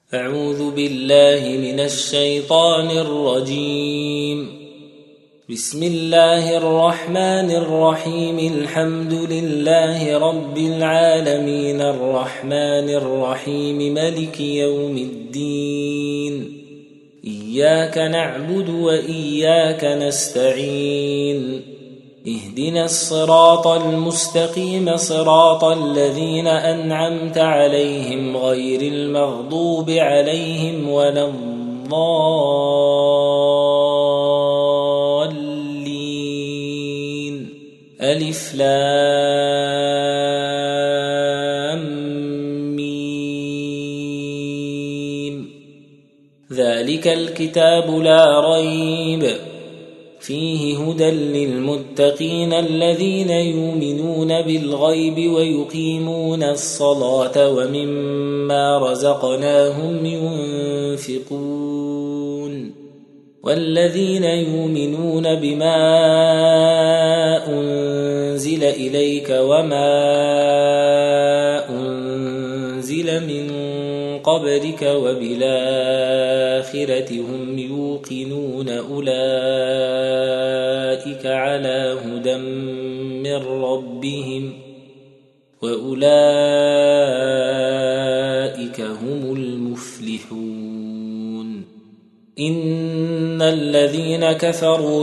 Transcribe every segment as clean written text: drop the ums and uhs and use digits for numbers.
أعوذ بالله من الشيطان الرجيم. بسم الله الرحمن الرحيم. الحمد لله رب العالمين الرحمن الرحيم ملك يوم الدين. إياك نعبد وإياك نستعين. اهدنا الصراط المستقيم صراط الذين أنعمت عليهم غير المغضوب عليهم ولا الضالين. ألف لام ميم. ذلك الكتاب لا ريب فيه هدى للمتقين الذين يؤمنون بالغيب ويقيمون الصلاة ومما رزقناهم ينفقون والذين يؤمنون بما أنزل إليك وما أنزل من قبلك وبالآخرة هم يوقنون أولئك على هدى من ربهم وأولئك هم المفلحون. إن الذين كفروا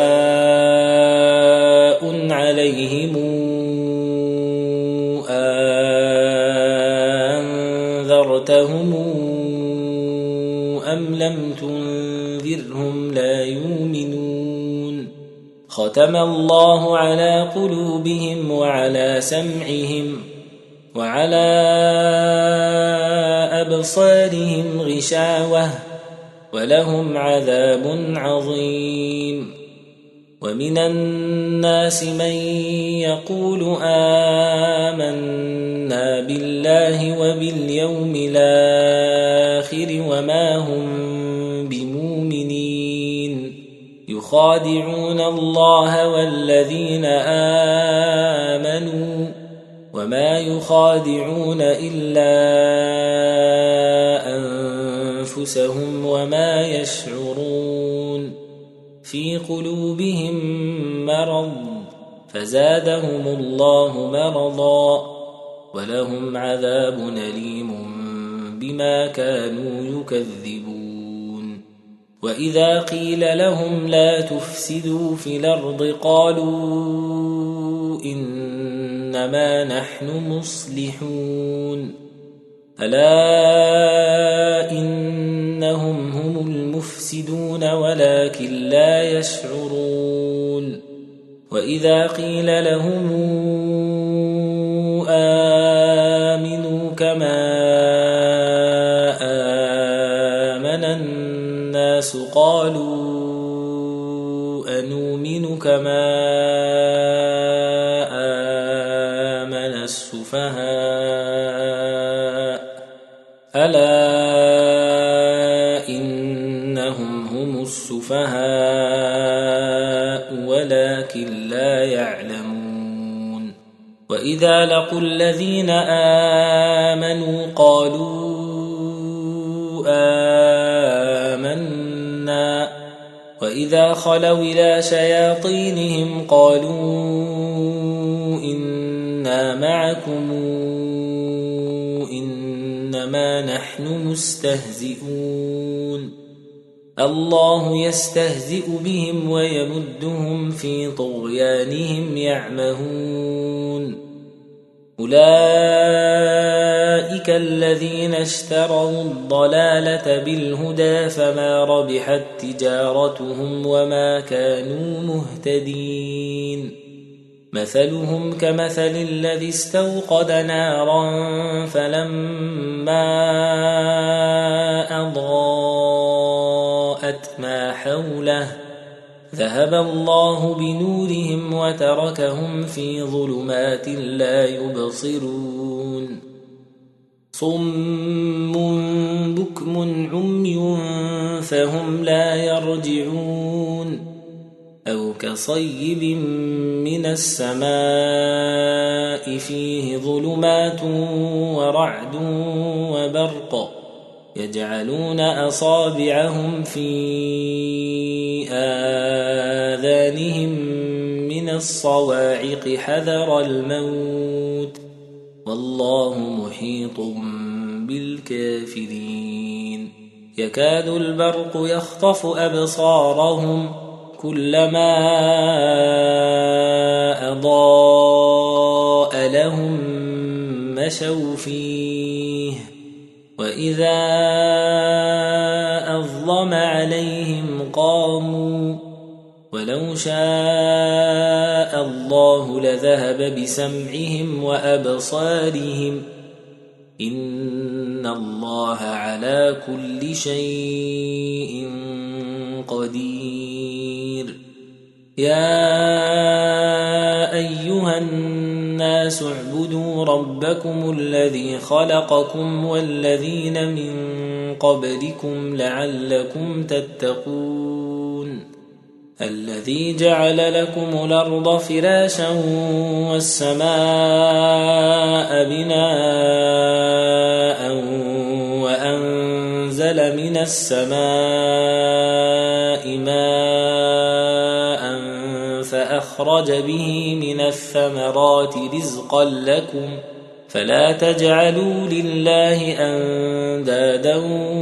سواء عليهم أنذرتهم أم لم تنذرهم لا يؤمنون. ختم الله على قلوبهم وعلى سمعهم وعلى أبصارهم غشاوة ولهم عذاب عظيم. ومن الناس من يقول آمنا بالله وباليوم الآخر وما هم بمؤمنين. يخادعون الله والذين آمنوا وما يخادعون إلا أنفسهم وما يشعرون. في قلوبهم مرض فزادهم الله مرضا ولهم عذاب أليم بما كانوا يكذبون. وإذا قيل لهم لا تفسدوا في الأرض قالوا إنما نحن مصلحون. ألا إنهم هم المفسدون ولكن لا يشعرون. وإذا قيل لهم آمنوا كما آمن الناس قالوا أنؤمن كما آمن السفهاء ألا إنهم هم السفهاء ولكن لا يعلمون. وإذا لقوا الذين آمنوا قالوا آمنا وإذا خلوا إلى شياطينهم قالوا إنا معكم إنما نحن مستهزئون. الله يستهزئ بهم ويمدهم في طغيانهم يعمهون. أولئك الذين اشتروا الضلالة بالهدى فما ربحت تجارتهم وما كانوا مهتدين. مثلهم كمثل الذي استوقد نارا فلما أضاءت ما حوله ذهب الله بنورهم وتركهم في ظلمات لا يبصرون. صم بكم عمي فهم لا يرجعون. أو كصيب من السماء فيه ظلمات ورعد وبرق يجعلون أصابعهم في آذانهم من الصواعق حذر الموت والله محيط بالكافرين يكاد البرق يخطف أبصارهم كلما أضاء لهم مشوا فيه وإذا أظلم عليهم قاموا ولو شاء الله لذهب بسمعهم وأبصارهم إن الله على كل شيء قدير يا أيها الناس اعبدوا ربكم الذي خلقكم والذين من قبلكم لعلكم تتقون الذي جعل لكم الأرض فراشا والسماء بناء وأنزل من السماء ماء فأخرج به من الثمرات رزقا لكم فلا تجعلوا لله أندادا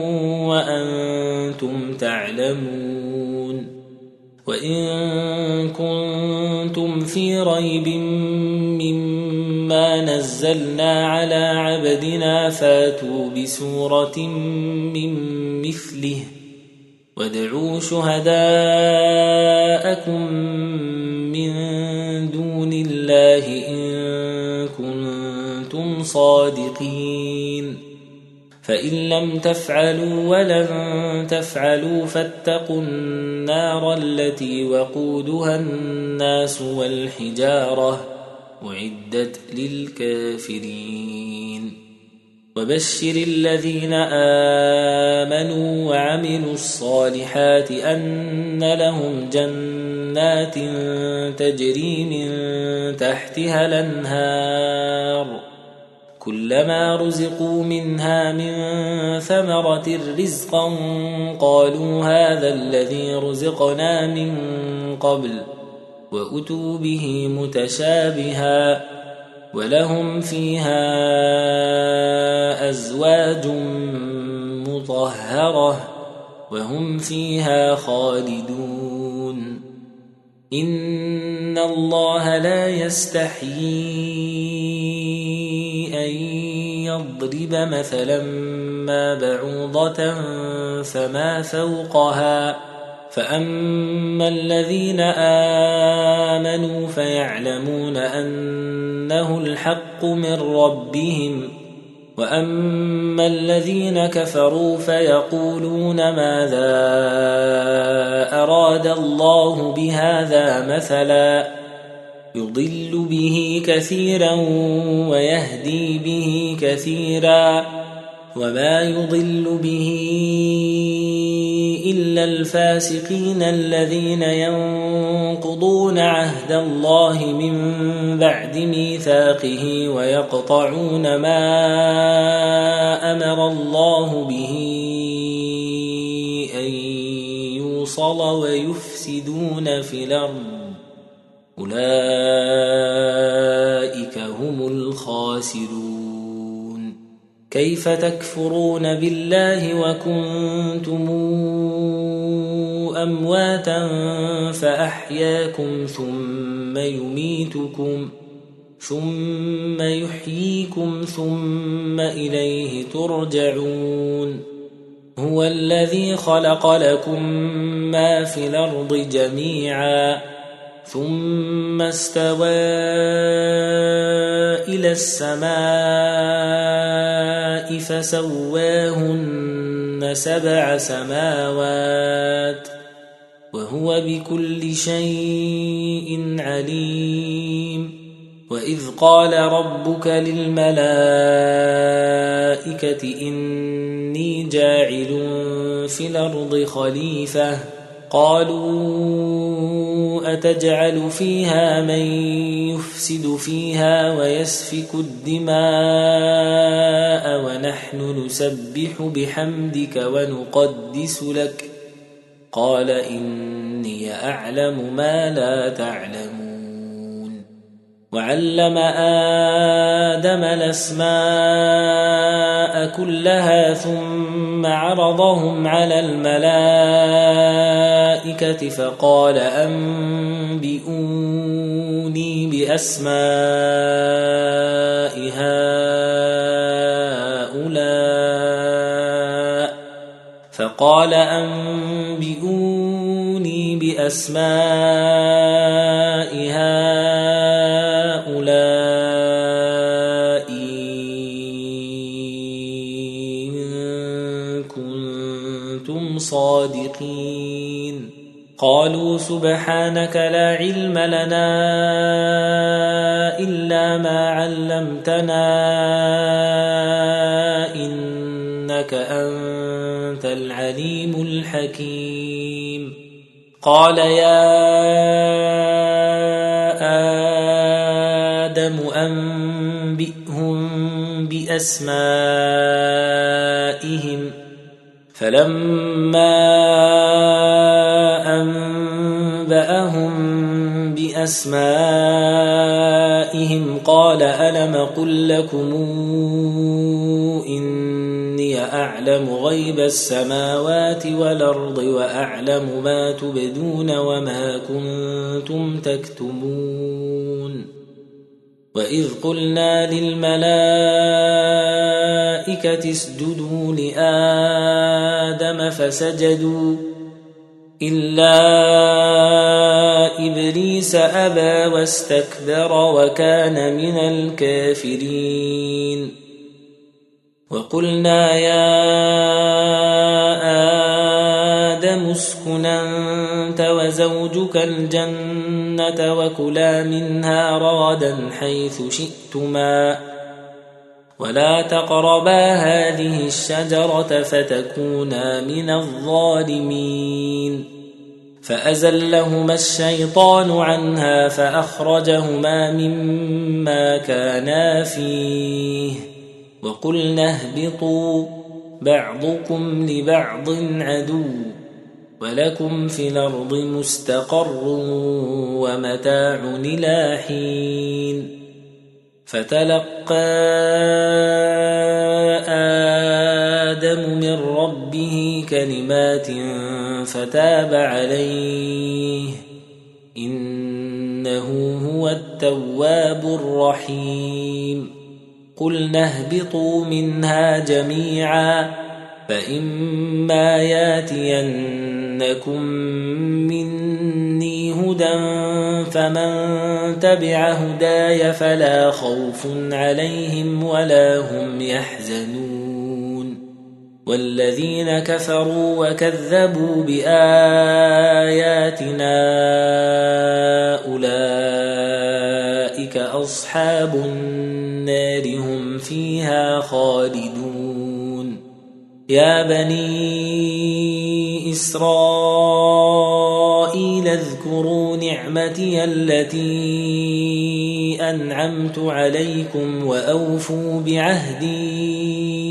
وأنتم تعلمون وإن كنتم في ريب مما نزلنا على عبدنا فاتوا بسورة من مثله وادعوا شهداءكم من دون الله إن كنتم صادقين فإن لم تفعلوا ولن تفعلوا فاتقوا النار التي وقودها الناس والحجارة أعدت للكافرين وبشر الذين آمنوا وعملوا الصالحات أن لهم جنات تجري من تحتها الأنهار كلما رزقوا منها من ثمرة رزقا قالوا هذا الذي رزقنا من قبل وأتوا به متشابها ولهم فيها أزواج مطهرة وهم فيها خالدون إن الله لا يستحيي أن يضرب مثلا ما بعوضة فما فوقها فأما الذين آمنوا فيعلمون أنه الحق من ربهم وأما الذين كفروا فيقولون ماذا أراد الله بهذا مثلا يضل به كثيرا ويهدي به كثيرا وما يضل به إلا الفاسقين الذين ينقضون عهد الله من بعد ميثاقه ويقطعون ما أمر الله به أن يوصل ويفسدون في الأرض أولئك هم الخاسرون كيف تكفرون بالله وكنتم أمواتا فأحياكم ثم يميتكم ثم يحييكم ثم إليه ترجعون هو الذي خلق لكم ما في الأرض جميعا ثم استوى إلى السماء فسواهن 7 سماوات وهو بكل شيء عليم وإذ قال ربك للملائكة إني جاعل في الأرض خليفة قالوا أتجعل فيها من يفسد فيها ويسفك الدماء ونحن نسبح بحمدك ونقدس لك قال إني أعلم ما لا تعلمون وعلم آدم الأسماء كلها ثم عرضهم على الملائكة فقال أنبئوني بأسماء هؤلاء إن كنتم صادقين قالوا سبحانك لا علم لنا إلا ما علمتنا إنك أنت العليم الحكيم قال يا آدم أنبئهم بأسمائهم فلما أنبأهم بأسمائهم قال ألم قل لكم إني أعلم غيب السماوات والأرض وأعلم ما تبدون وما كنتم تكتمون وإذ قلنا للملائكة اسجدوا لآدم فسجدوا إلا إبليس أبى واستكبر وكان من الكافرين وقلنا يا آدم اسكن أنت وزوجك الجنة وكلا منها رغدا حيث شئتما ولا تقربا هذه الشجرة فتكونا من الظالمين فأزلهما الشيطان عنها فأخرجهما مما كانا فيه وقلنا اهبطوا بعضكم لبعض عدو ولكم في الأرض مستقر ومتاع إلى حين فتلقى آدم من ربه كلمات فتاب عليه إنه هو التواب الرحيم قلنا اهبطوا منها جميعا فإما ياتينكم مني هدى فمن تبع هداي فلا خوف عليهم ولا هم يحزنون والذين كفروا وكذبوا بآياتنا أولئك أصحاب النار هم فيها خالدون يا بني إسرائيل اذكروا نعمتي التي أنعمت عليكم وأوفوا بعهدي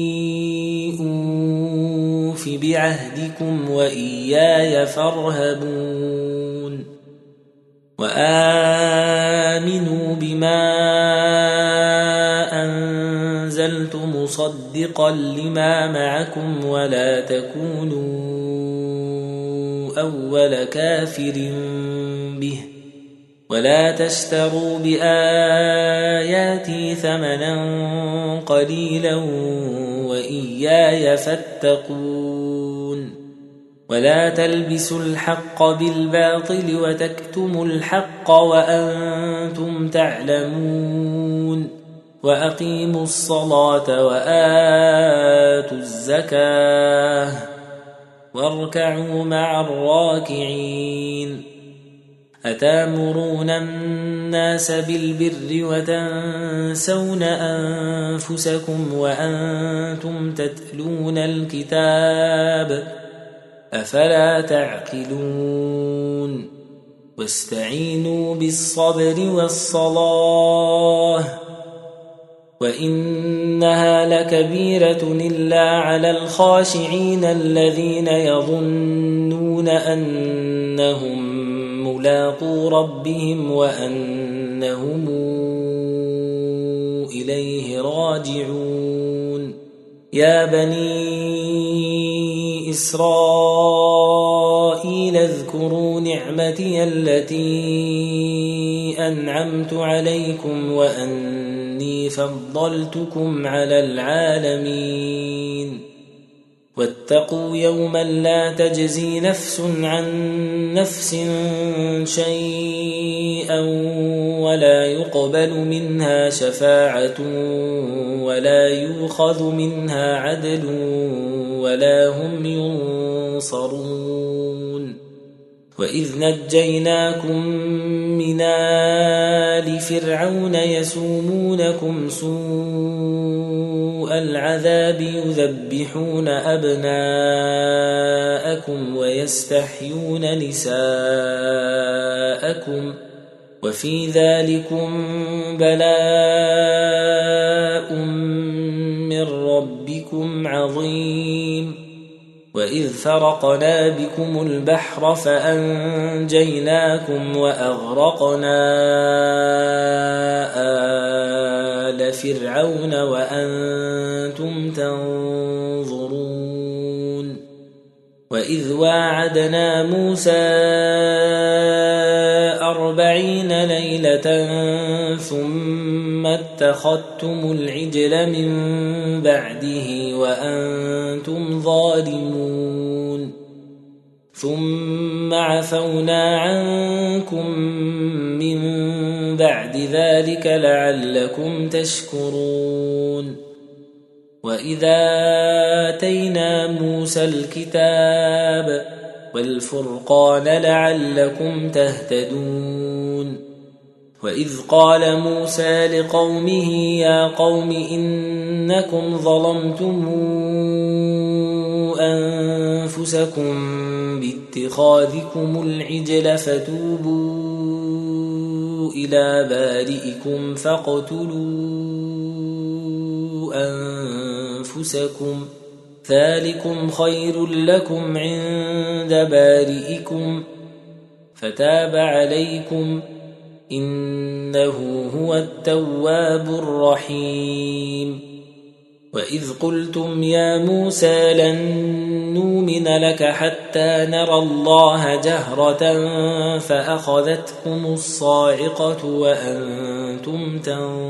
أوف بعهدكم وإياي فارهبون وآمنوا بما أنزلت مصدقا لما معكم ولا تكونوا أول كافر به ولا تشتروا بآياتي ثمنا قليلا وإياي فاتقون ولا تلبسوا الحق بالباطل وتكتموا الحق وأنتم تعلمون وأقيموا الصلاة وآتوا الزكاة واركعوا مع الراكعين أتامرون الناس بالبر وتنسون أنفسكم وأنتم تتلون الكتاب أفلا تعقلون واستعينوا بالصبر والصلاة وإنها لكبيرة إلا على الخاشعين الذين يظنون أنهم ملاقو ربهم وأنهم إليه راجعون يا بني إسرائيل اذكروا نعمتي التي أنعمت عليكم وأني فضلتكم على العالمين واتقوا يوما لا تجزي نفس عن نفس شيئا ولا يقبل منها شفاعة ولا يؤخذ منها عدل ولا هم ينصرون وإذ نجيناكم من آل فرعون يسومونكم سوء العذاب يذبحون أبناءكم ويستحيون نساءكم وفي ذلكم بلاء من ربكم عظيم وإذ فرقنا بكم البحر فأنجيناكم وأغرقنا آل فرعون وأنتم تنظرون وإذ واعدنا موسى 40 ليلة ثم اتخذتم العجل من بعده وأنتم ظالمون ثم عفونا عنكم من بعد ذلك لعلكم تشكرون وإذا آتينا موسى الكتاب والفرقان لعلكم تهتدون وإذ قال موسى لقومه يا قوم إنكم ظلمتم أنفسكم باتخاذكم العجل فتوبوا إلى بارئكم فاقتلوا أنفسكم ذلكم خير لكم عند بارئكم فتاب عليكم إنه هو التواب الرحيم وإذ قلتم يا موسى لن نؤمن لك حتى نرى الله جهرة فأخذتكم الصاعقة وأنتم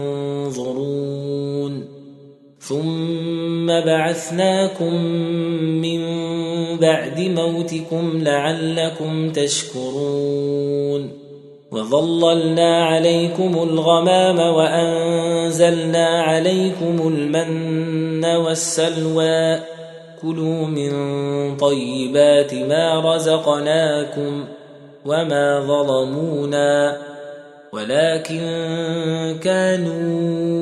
تنظرون ثم بعثناكم من بعد موتكم لعلكم تشكرون وظللنا عليكم الغمام وأنزلنا عليكم المن والسلوى كلوا من طيبات ما رزقناكم وما ظلمونا ولكن كانوا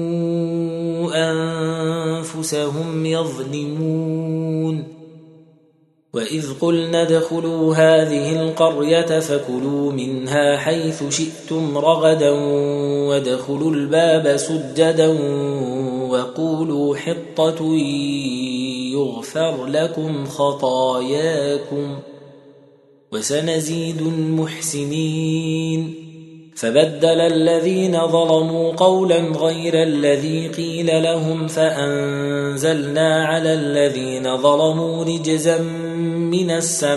أنفسهم يظلمون وإذ قلنا ادخلوا هذه القرية فكلوا منها حيث شئتم رغدا وادخلوا الباب سجدا وقولوا حطة يغفر لكم خطاياكم وسنزيد المحسنين فبدل الذين ظلموا قولا غير الذي قيل لهم فأنزلنا على الذين ظلموا رجزا من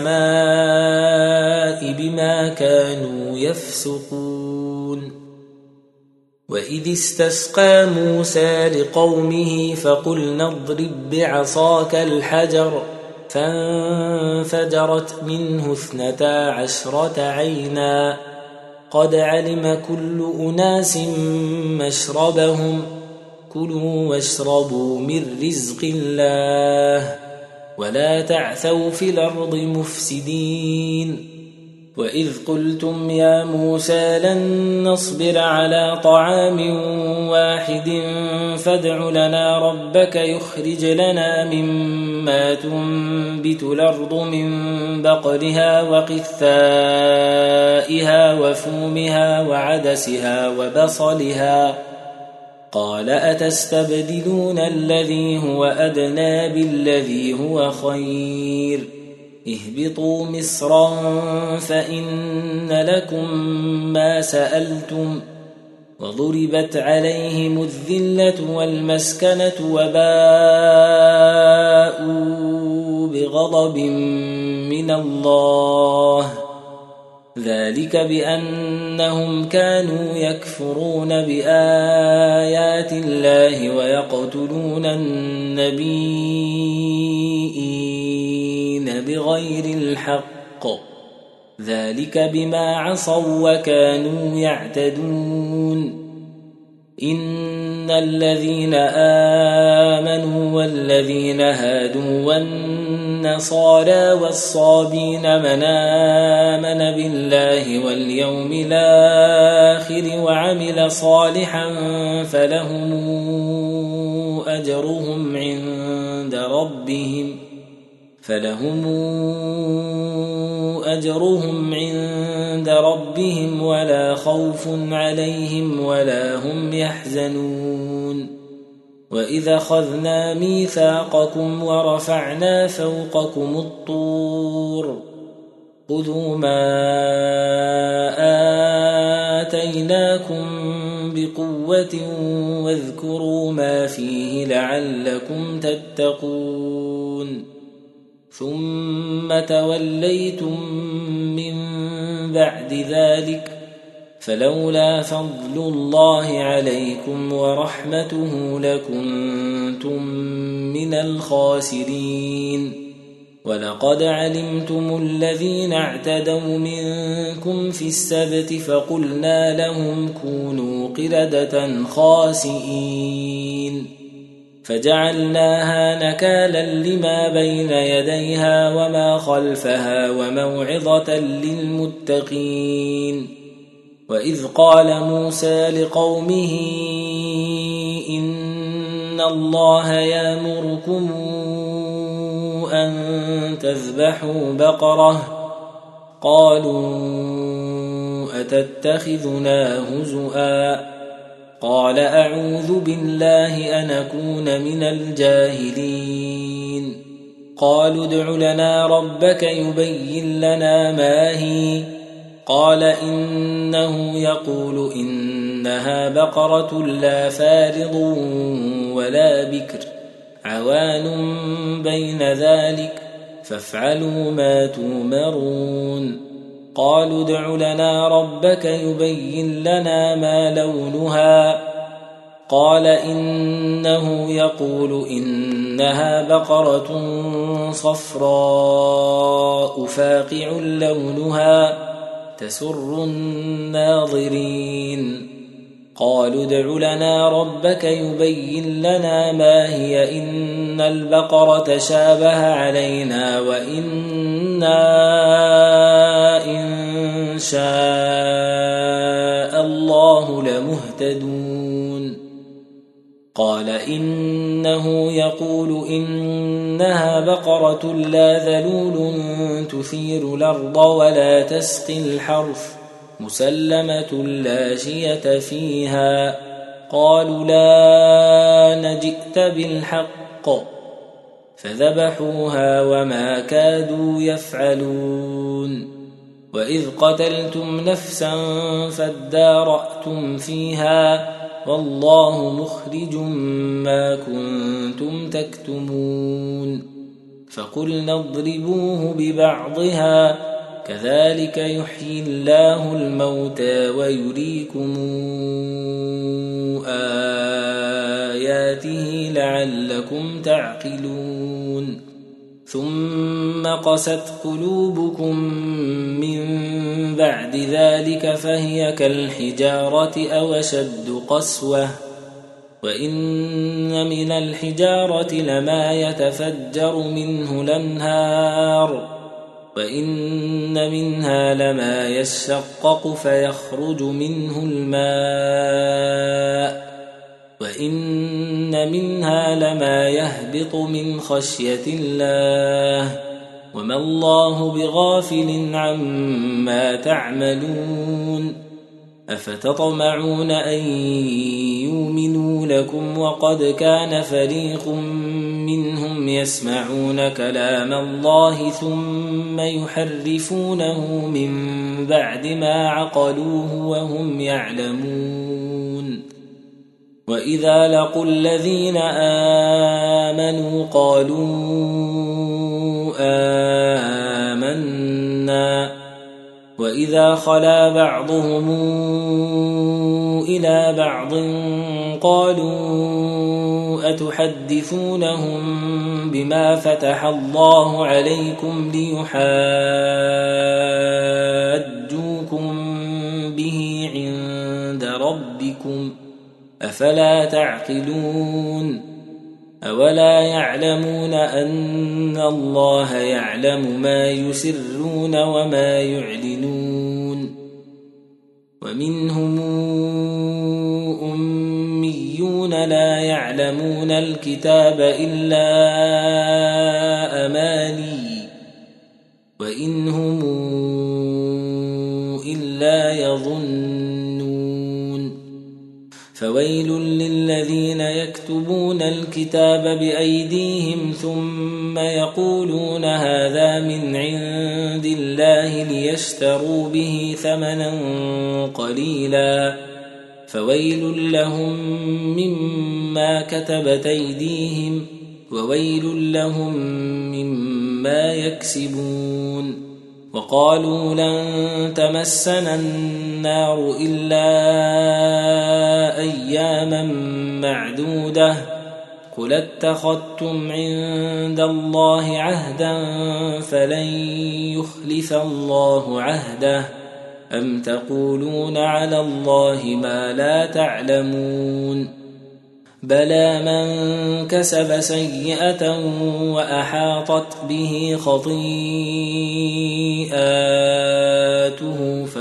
السماء بما كانوا يفسقون وإذ استسقى موسى لقومه فقلنا اضرب بعصاك الحجر فانفجرت منه 12 عينا قد علم كل أناس مشربهم كلوا واشربوا من رزق الله ولا تعثوا في الأرض مفسدين وإذ قلتم يا موسى لن نصبر على طعام واحد فادع لنا ربك يخرج لنا مما تنبت الأرض من بقلها وقثائها وفومها وعدسها وبصلها قال أتستبدلون الذي هو أدنى بالذي هو خير اهبطوا مصرا فإن لكم ما سألتم وضربت عليهم الذلة والمسكنة وباءوا بغضب من الله ذلك بأنهم كانوا يكفرون بآيات الله ويقتلون النبيين بغير الحق ذلك بما عصوا وكانوا يعتدون إن الذين آمنوا والذين هادوا والنصارى والصابين من آمن بالله واليوم الآخر وعمل صالحا فلهم أجرهم عند ربهم ولا خوف عليهم ولا هم يحزنون وإذا أخذنا ميثاقكم ورفعنا فوقكم الطور خذوا ما آتيناكم بقوة واذكروا ما فيه لعلكم تتقون ثم توليتم من بعد ذلك فلولا فضل الله عليكم ورحمته لكنتم من الخاسرين ولقد علمتم الذين اعتدوا منكم في السبت فقلنا لهم كونوا قردة خاسئين فجعلناها نكالا لما بين يديها وما خلفها وموعظة للمتقين وإذ قال موسى لقومه إن الله يأمركم أن تذبحوا بقرة قالوا أتتخذنا هزؤا قال أعوذ بالله أن أكون من الجاهلين قالوا ادع لنا ربك يبين لنا ما هي قال إنه يقول إنها بقرة لا فارض ولا بكر عوان بين ذلك فافعلوا ما تؤمرون قالوا ادع لنا ربك يبين لنا ما لونها قال إنه يقول إنها بقرة صفراء فاقع لونها تسر الناظرين قالوا ادع لنا ربك يبين لنا ما هي إن البقرة شابه علينا وإنا إن شاء الله لمهتدون قال إنه يقول إنها بقرة لا ذلول تثير الأرض ولا تسقي الحرث مسلمة لا شية فيها قالوا لا نجئت بالحق فذبحوها وما كادوا يفعلون وإذ قتلتم نفسا فادارأتم فيها والله مخرج ما كنتم تكتمون فقلنا اضربوه ببعضها كذلك يحيي الله الموتى ويريكم آياته لعلكم تعقلون ثم قست قلوبكم من بعد ذلك فهي كالحجارة أو أشد قسوة وإن من الحجارة لما يتفجر منه الأنهار وإن منها لما يشقق فيخرج منه الماء وإن منها لما يهبط من خشية الله وما الله بغافل عما تعملون أفتطمعون أن يؤمنوا لكم وقد كان فريق منهم يسمعون كلام الله ثم يحرفونه من بعد ما عقلوه وهم يعلمون وإذا لقوا الذين آمنوا قالوا آمنا وإذا خلا بعضهم إلى بعض قالوا أتحدثونهم بما فتح الله عليكم ليحاجوكم به عند ربكم أفلا تعقلون أولا يعلمون أن الله يعلم ما يسرون وما يعلنون ومنهم أميون لا يعلمون الكتاب إلا أماني وإن هم إلا يظنون فويل للذين يكتبون الكتاب بأيديهم ثم يقولون هذا من عند الله ليشتروا به ثمنا قليلا فويل لهم مما كتبت أيديهم وويل لهم مما يكسبون وقالوا لن تمسنا النار إلا أياما معدودة قل اتخذتم عند الله عهدا فلن يخلف الله عهده أم تقولون على الله ما لا تعلمون بلى من كسب سيئة وأحاطت به خطيئاته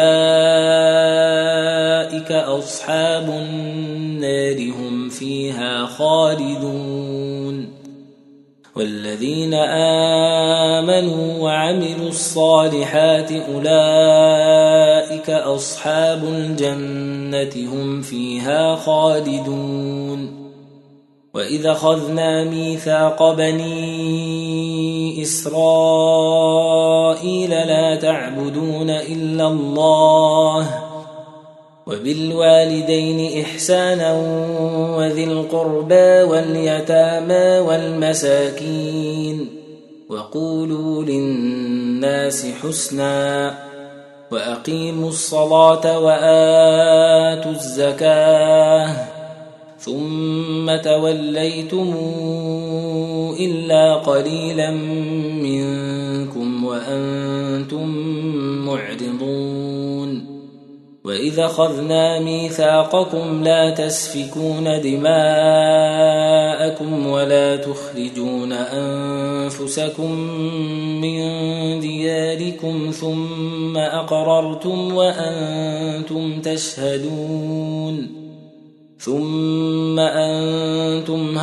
فأولئك أصحاب النار هم فيها خالدون والذين آمنوا وعملوا الصالحات أولئك أصحاب الجنة هم فيها خالدون وإذا أخذنا ميثاق بني إسرائيل لا تعبدون إلا الله وبالوالدين إحسانا وذي القربى واليتامى والمساكين وقولوا للناس حسنا وأقيموا الصلاة وآتوا الزكاة ثم توليتم إلا قليلا منكم وأنتم معرضون وإذا أخذنا ميثاقكم لا تسفكون دماءكم ولا تخرجون أنفسكم من دياركم ثم أقررتم وأنتم تشهدون ثم أنتم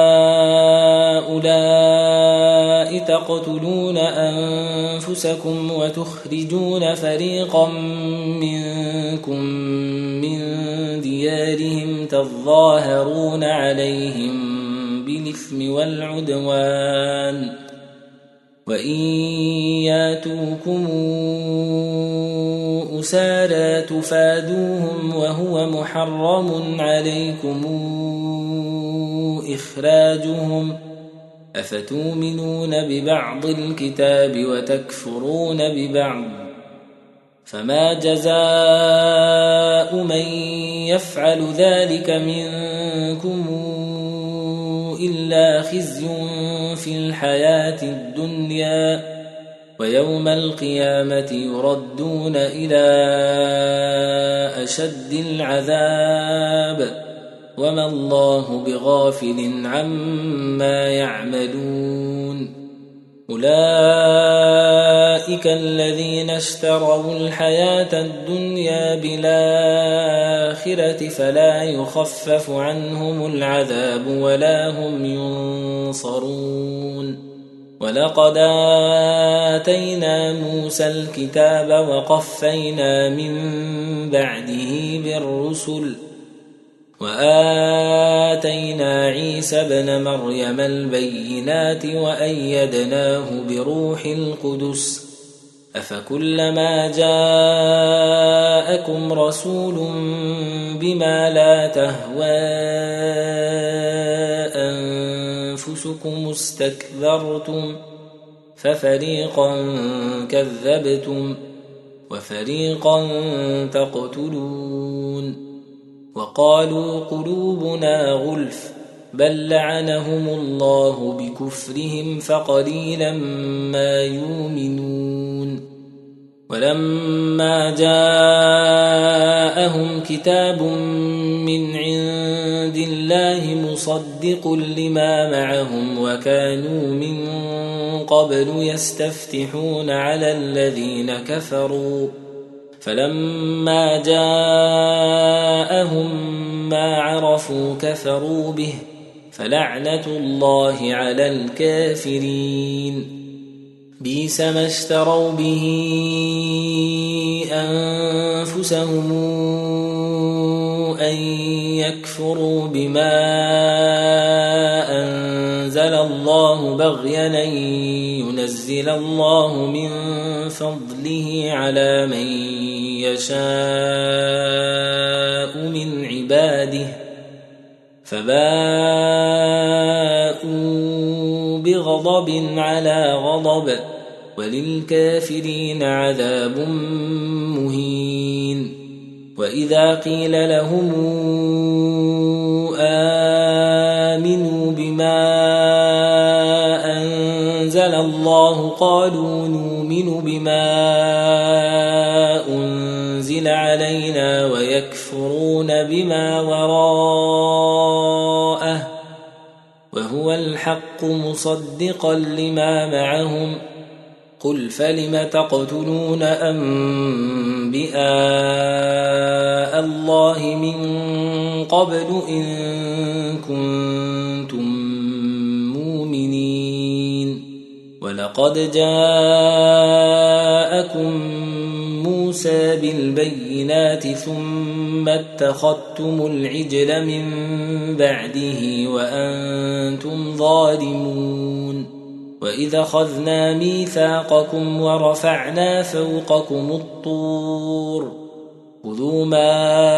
هؤلاء تقتلون أنفسكم وتخرجون فريقا منكم من ديارهم تظاهرون عليهم بالإثم والعدوان وإن ياتوكم أسارى تفادوهم وهو محرم عليكم إخراجهم أفتؤمنون ببعض الكتاب وتكفرون ببعض فما جزاء من يفعل ذلك منكم إلا خزي في الحياة الدنيا ويوم القيامة يردون إلى أشد العذاب وما الله بغافل عما يعملون أولئك أولئك الذين اشتروا الحياة الدنيا بالآخرة فلا يخفف عنهم العذاب ولا هم ينصرون ولقد آتينا موسى الكتاب وقفينا من بعده بالرسل وآتينا عيسى ابن مريم البينات وأيدناه بروح القدس أفكلما جاءكم رسول بما لا تهوى أنفسكم استكبرتم ففريقا كذبتم وفريقا تقتلون وقالوا قلوبنا غلف بل لعنهم الله بكفرهم فقليلا ما يؤمنون ولما جاءهم كتاب من عند الله مصدق لما معهم وكانوا من قبل يستفتحون على الذين كفروا فلما جاءهم ما عرفوا كفروا به فلعنة الله على الكافرين بئس ما اشتروا به أنفسهم أن يكفروا بما أنزل الله بغيا أن ينزل الله من فضله على من يشاء من عباده فباءوا بغضب على غضب وللكافرين عذاب مهين وإذا قيل لهم آمنوا بما أنزل الله قالوا نؤمن بما أنزل علينا ويكفرون بما وراءه وهو الحق مصدقا لما معهم قل فلم تقتلون أنبياء الله من قبل إن كنتم مؤمنين ولقد جاءكم موسى بالبينات ثم اتخذتم العجل من بعده وأنتم ظالمون وإذا أخذنا ميثاقكم ورفعنا فوقكم الطور خذوا ما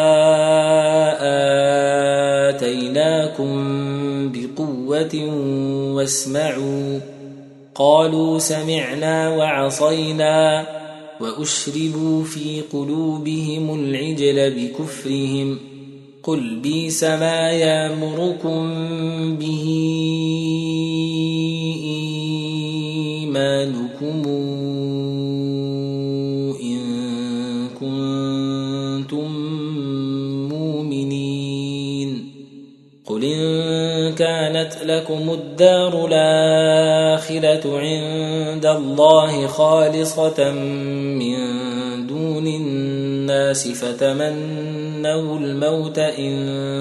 آتيناكم بقوة واسمعوا قالوا سمعنا وعصينا وأشربوا في قلوبهم العجل بكفرهم قل بئس ما يأمركم به إيمانكم إن كنتم مؤمنين قل إن كانت لكم الدار الآخرة عند الله خالصة من دون الناس فتمنوا الموت إن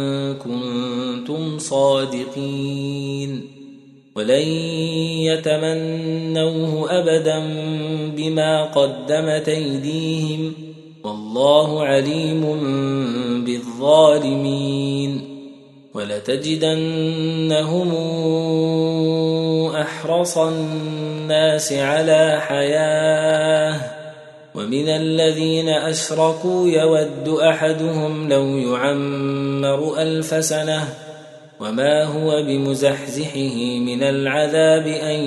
كنتم صادقين ولن يتمنوه أبدا بما قدمت أيديهم والله عليم بالظالمين ولتجدنهم أحرص الناس على حياة ومن الذين أشركوا يود أحدهم لو يعمر 1000 سنة وما هو بمزحزحه من العذاب أن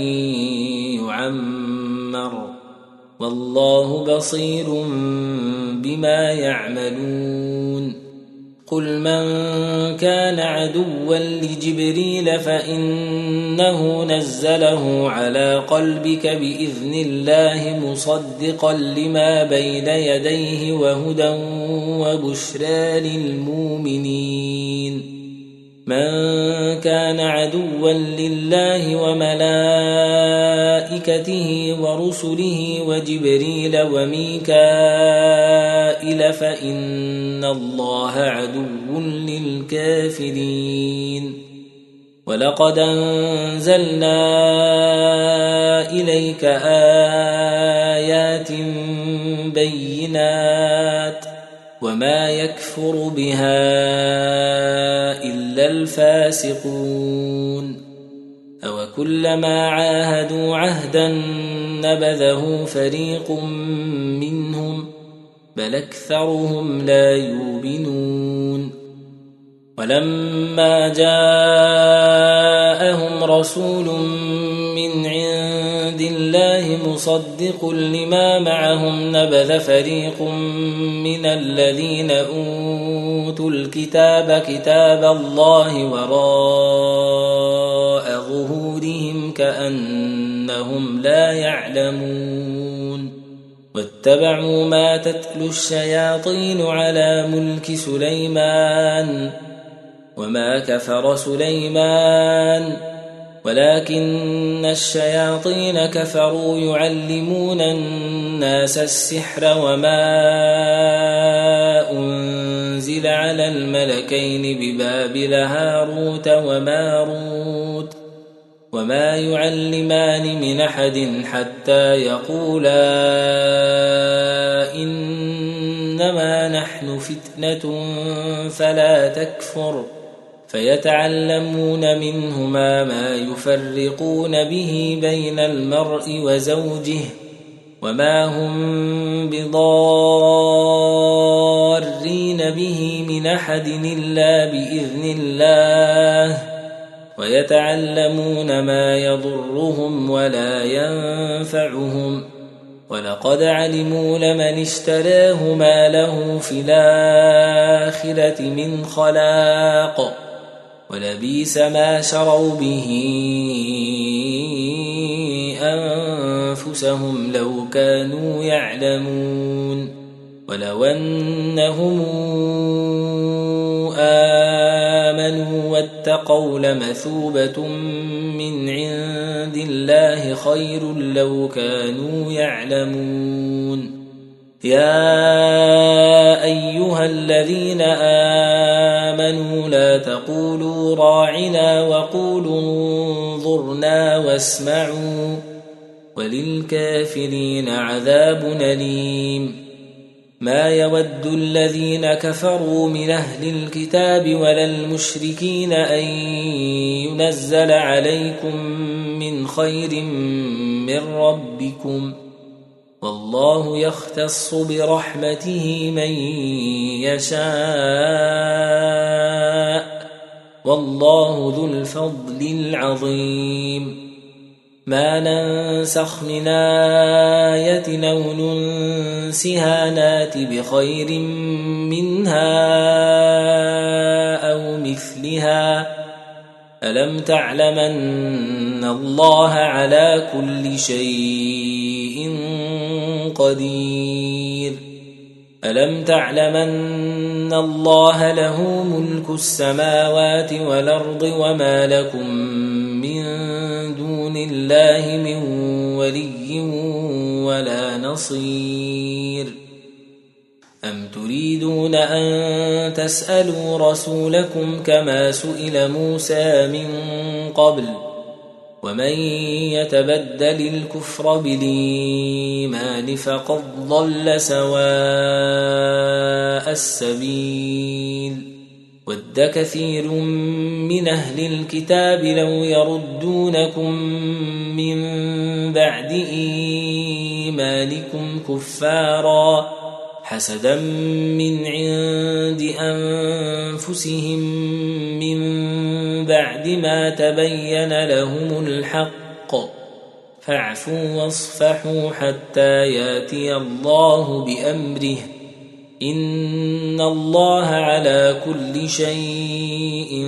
يعمر والله بصير بما يعملون قل من كان عدوا لجبريل فإنه نزله على قلبك بإذن الله مصدقا لما بين يديه وهدى وبشرى للمؤمنين من كان عدوا لله وملائكته ورسله وجبريل وميكائيل فإن الله عدو للكافرين ولقد أنزلنا إليك آيات بينات وما يكفر بها إلا الفاسقون أوكلما عاهدوا عهدا نبذه فريق منهم بل أكثرهم لا يؤمنون ولما جاءهم رسول من عند الله مصدق لما معهم نبذ فريق من الذين أوتوا الكتاب كتاب الله وراء ظهورهم كأنهم لا يعلمون واتبعوا ما تتلو الشياطين على ملك سليمان وما كفر سليمان ولكن الشياطين كفروا يعلمون الناس السحر وما أنزل على الملكين ببابل هاروت وماروت وما يعلمان من أحد حتى يقولا إنما نحن فتنة فلا تكفر فيتعلمون منهما ما يفرقون به بين المرء وزوجه وما هم بضارين به من أحد إلا بإذن الله ويتعلمون ما يضرهم ولا ينفعهم ولقد علموا لمن اشتراه ما له في الآخرة من خلاق ولبئس ما شروا به أنفسهم لو كانوا يعلمون ولو أنهم آمنوا واتقوا لمثوبة من عند الله خير لو كانوا يعلمون يا أيها الذين آمنوا لا تقولوا راعنا وقولوا انظرنا واسمعوا وللكافرين عذاب أليم ما يود الذين كفروا من أهل الكتاب ولا المشركين أن ينزل عليكم من خير من ربكم والله يختص برحمته من يشاء والله ذو الفضل العظيم ما ننسخ من آية أو ننسها نات بخير منها أو مثلها ألم تعلم أن الله على كل شيء قدير ألم تعلم أن الله له ملك السماوات والأرض وما لكم من دون الله من ولي ولا نصير أم تريدون أن تسألوا رسولكم كما سئل موسى من قبل ومن يتبدل الكفر بالإيمان فقد ضل سواء السبيل ود كثير من أهل الكتاب لو يردونكم من بعد إيمانكم كفارا حسدا من عند أنفسهم من بعد ما تبين لهم الحق فاعفوا واصفحوا حتى ياتي الله بأمره إن الله على كل شيء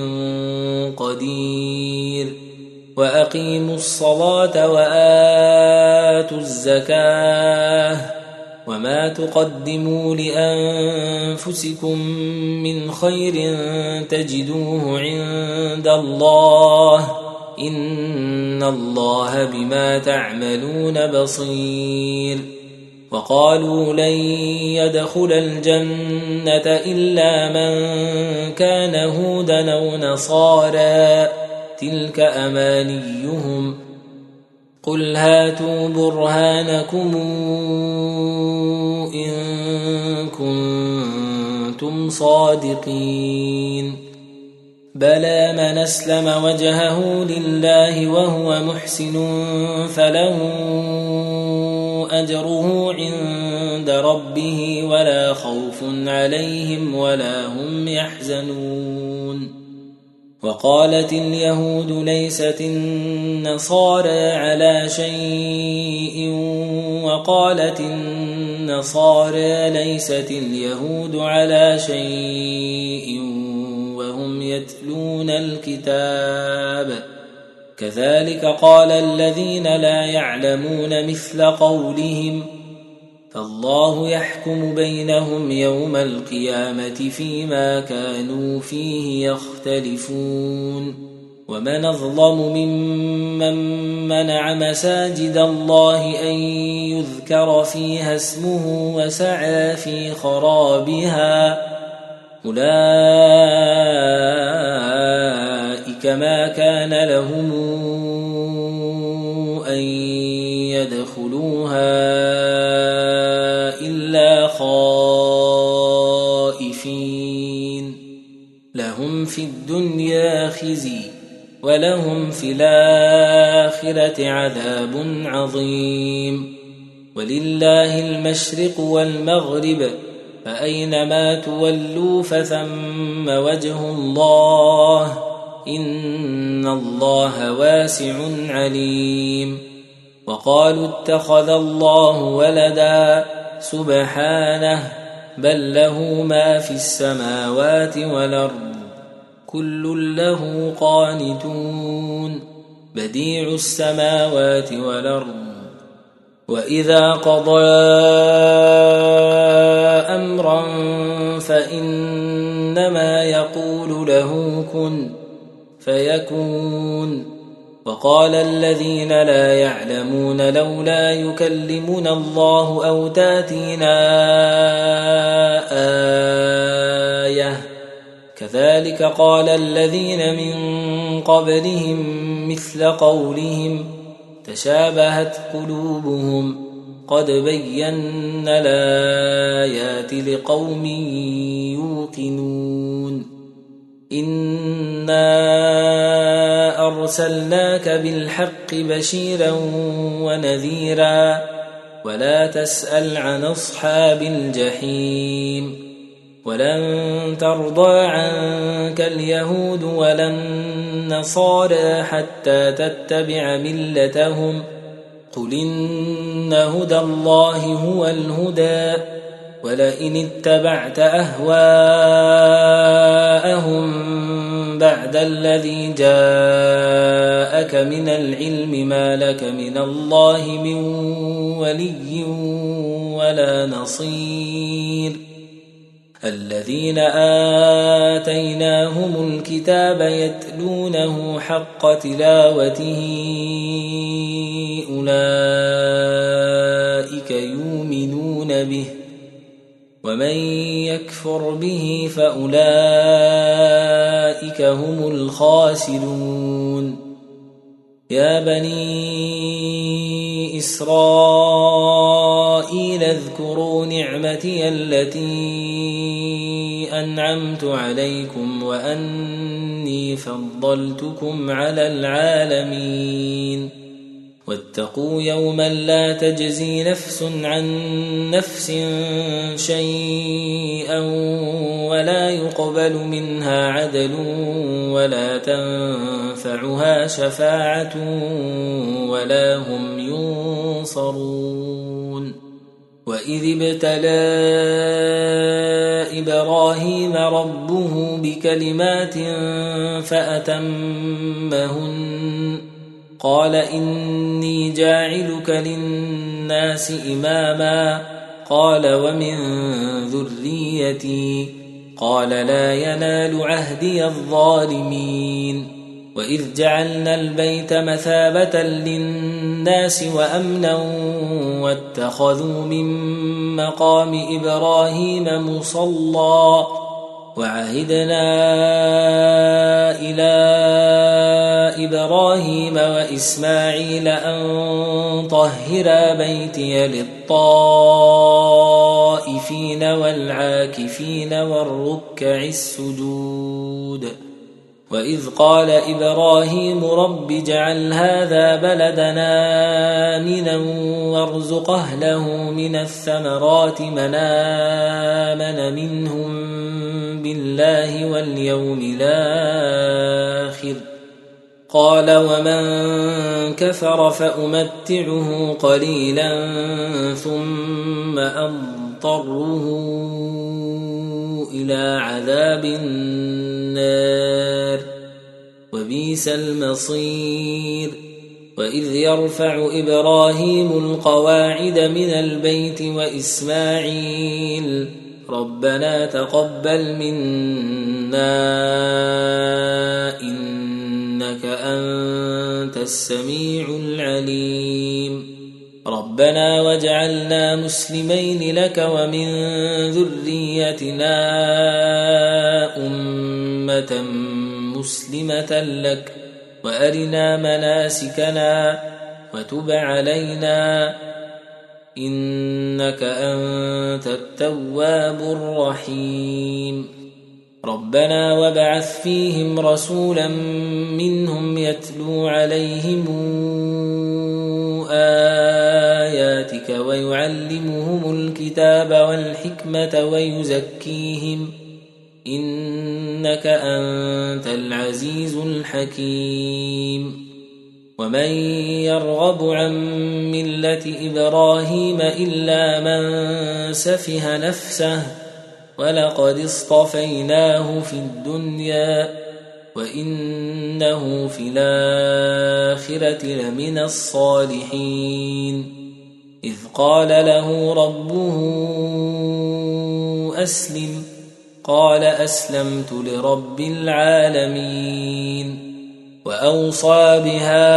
قدير وأقيموا الصلاة وآتوا الزكاة وما تقدموا لأنفسكم من خير تجدوه عند الله إن الله بما تعملون بصير. وقالوا لن يدخل الجنة إلا من كان هودا أو نصارى تلك أمانيهم قل هاتوا برهانكم إن كنتم صادقين. بلى من أسلم وجهه لله وهو محسن فله أجره عند ربه ولا خوف عليهم ولا هم يحزنون. وقالت اليهود ليست النصارى على شيء وقالت النصارى ليست اليهود على شيء وهم يتلون الكتاب كذلك قال الذين لا يعلمون مثل قولهم فالله يحكم بينهم يوم القيامة فيما كانوا فيه يختلفون. ومن أظلم ممن منع مساجد الله أن يذكر فيها اسمه وسعى في خرابها أولئك ما كان لهم أن يدخلوها إلا خائفين لهم في الدنيا خزي ولهم في الآخرة عذاب عظيم. ولله المشرق والمغرب فأينما تولوا فثم وجه الله إن الله واسع عليم. وقالوا اتخذ الله ولدا سبحانه بل له ما في السماوات والأرض كل له قانتون بديع السماوات والأرض وإذا قضى أمرا فإنما يقول له كن فيكون. وقال الذين لا يعلمون لولا يكلمنا الله أو تاتينا آية كذلك قال الذين من قبلهم مثل قولهم تشابهت قلوبهم قد بينا الآيات لقوم يوقنون. إنا أرسلناك بالحق بشيرا ونذيرا ولا تسأل عن أصحاب الجحيم. ولن ترضى عنك اليهود ولا النصارى حتى تتبع ملتهم قل إن هدى الله هو الهدى ولئن اتبعت أهواءهم بعد الذي جاءك من العلم ما لك من الله من ولي ولا نصير. الذين آتيناهم الكتاب يتلونه حق تلاوته أولئك يؤمنون به ومن يكفر به فأولئك هم الخاسرون. يا بني إسرائيل اذكروا نعمتي التي أنعمت عليكم وأني فضلتكم على العالمين. واتقوا يوما لا تجزي نفس عن نفس شيئا ولا يقبل منها عدل ولا تنفعها شفاعة ولا هم ينصرون. وإذ ابتلى إبراهيم ربه بكلمات فأتمهن قال إني جاعلك للناس إماما قال ومن ذريتي قال لا ينال عهدي الظالمين. وإذ جعلنا البيت مثابة للناس وأمنا واتخذوا من مقام إبراهيم مصلى وعهدنا إلى إبراهيم وإسماعيل أن طهرا بيتي للطائفين والعاكفين والركع السجود وإذ قال إبراهيم رب اجعل هذا بلدنا آمنا وارزق أهله من الثمرات من آمن منهم بالله واليوم الآخر قال ومن كفر فأمتعه قليلا ثم أضطره إلى عذاب النار وبئس المصير وإذ يرفع إبراهيم القواعد من البيت وإسماعيل ربنا تقبل منا إنك أنت السميع العليم ربنا واجعلنا مسلمين لك ومن ذريتنا أمة مسلمة لك وأرنا مناسكنا وتب علينا إنك أنت التواب الرحيم ربنا وابعث فيهم رسولا منهم يتلو عليهم آياتك ويعلمهم الكتاب والحكمة ويزكيهم إنك أنت العزيز الحكيم ومن يرغب عن ملة إبراهيم إلا من سفه نفسه ولقد اصطفيناه في الدنيا وإنه في الآخرة لمن الصالحين إذ قال له ربه أسلم قال أسلمت لرب العالمين وأوصى بها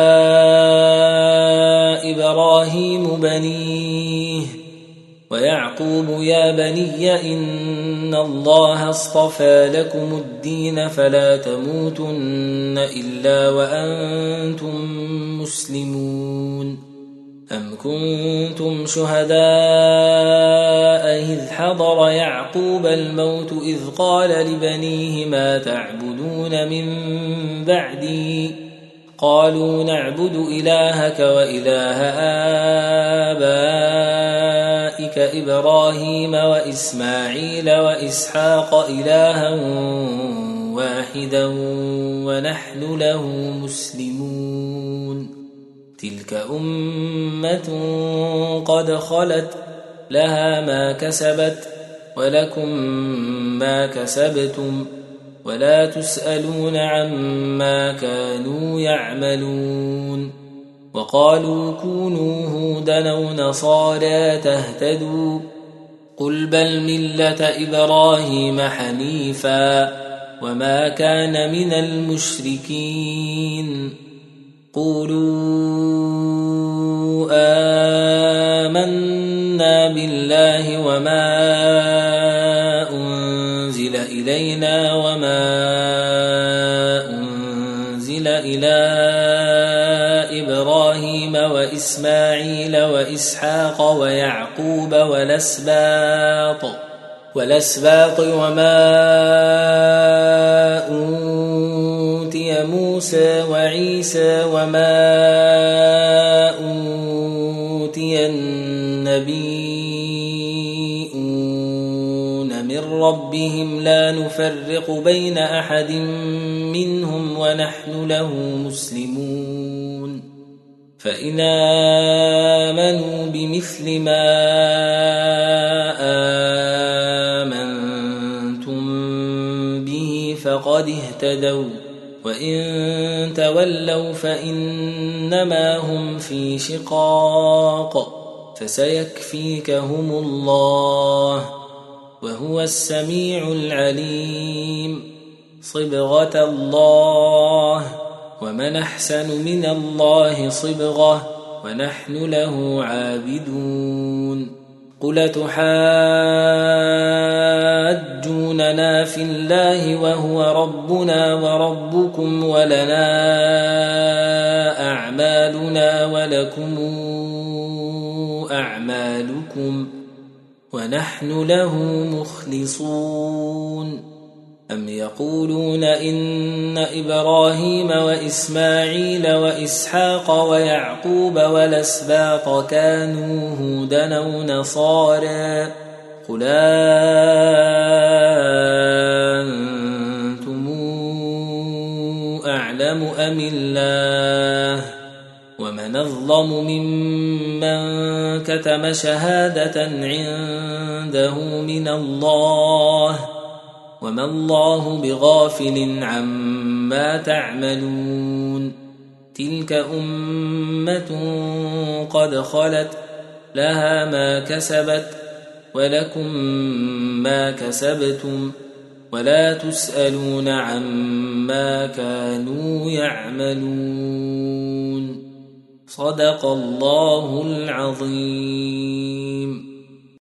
إبراهيم بنيه ويعقوب يا بني إن الله اصطفى لكم الدين فلا تموتن إلا وأنتم مسلمون أم كنتم شهداء إذ حضر يعقوب الموت إذ قال لبنيه ما تعبدون من بعدي قالوا نعبد إلهك وإله آبائك إبراهيم وإسماعيل وإسحاق إلها واحدا ونحن له مسلمون تلك أمة قد خلت لها ما كسبت ولكم ما كسبتم ولا تسألون عما كانوا يعملون وقالوا كونوا هودا أو نصارى تهتدوا قل بل ملة إبراهيم حنيفا وما كان من المشركين قولوا آمنا بالله وما أنزل إلينا وما أنزل إلى إبراهيم وإسماعيل وإسحاق ويعقوب والأسباط وما أوتي موسى وعيسى وما أوتي النبيون من ربهم لا نفرق بين أحد منهم ونحن له مسلمون فإن آمنوا بمثل ما آمنتم به فقد اهتدوا وإن تولوا فإنما هم في شقاق فسيكفيكهم الله وهو السميع العليم صبغة الله ومن أحسن من الله صبغة ونحن له عابدون قل تحاجوننا في الله وهو ربنا وربكم ولنا أعمالنا ولكم أعمالكم ونحن له مخلصون أم يقولون إن إبراهيم وإسماعيل وإسحاق ويعقوب والأسباط كانوا هودا أو نصارى قل أنتم أعلم أم الله ومن أظلم ممن كتم شهادة عنده من الله وما الله بغافل عما تعملون تلك أمة قد خلت لها ما كسبت ولكم ما كسبتم ولا تسألون عما كانوا يعملون صدق الله العظيم.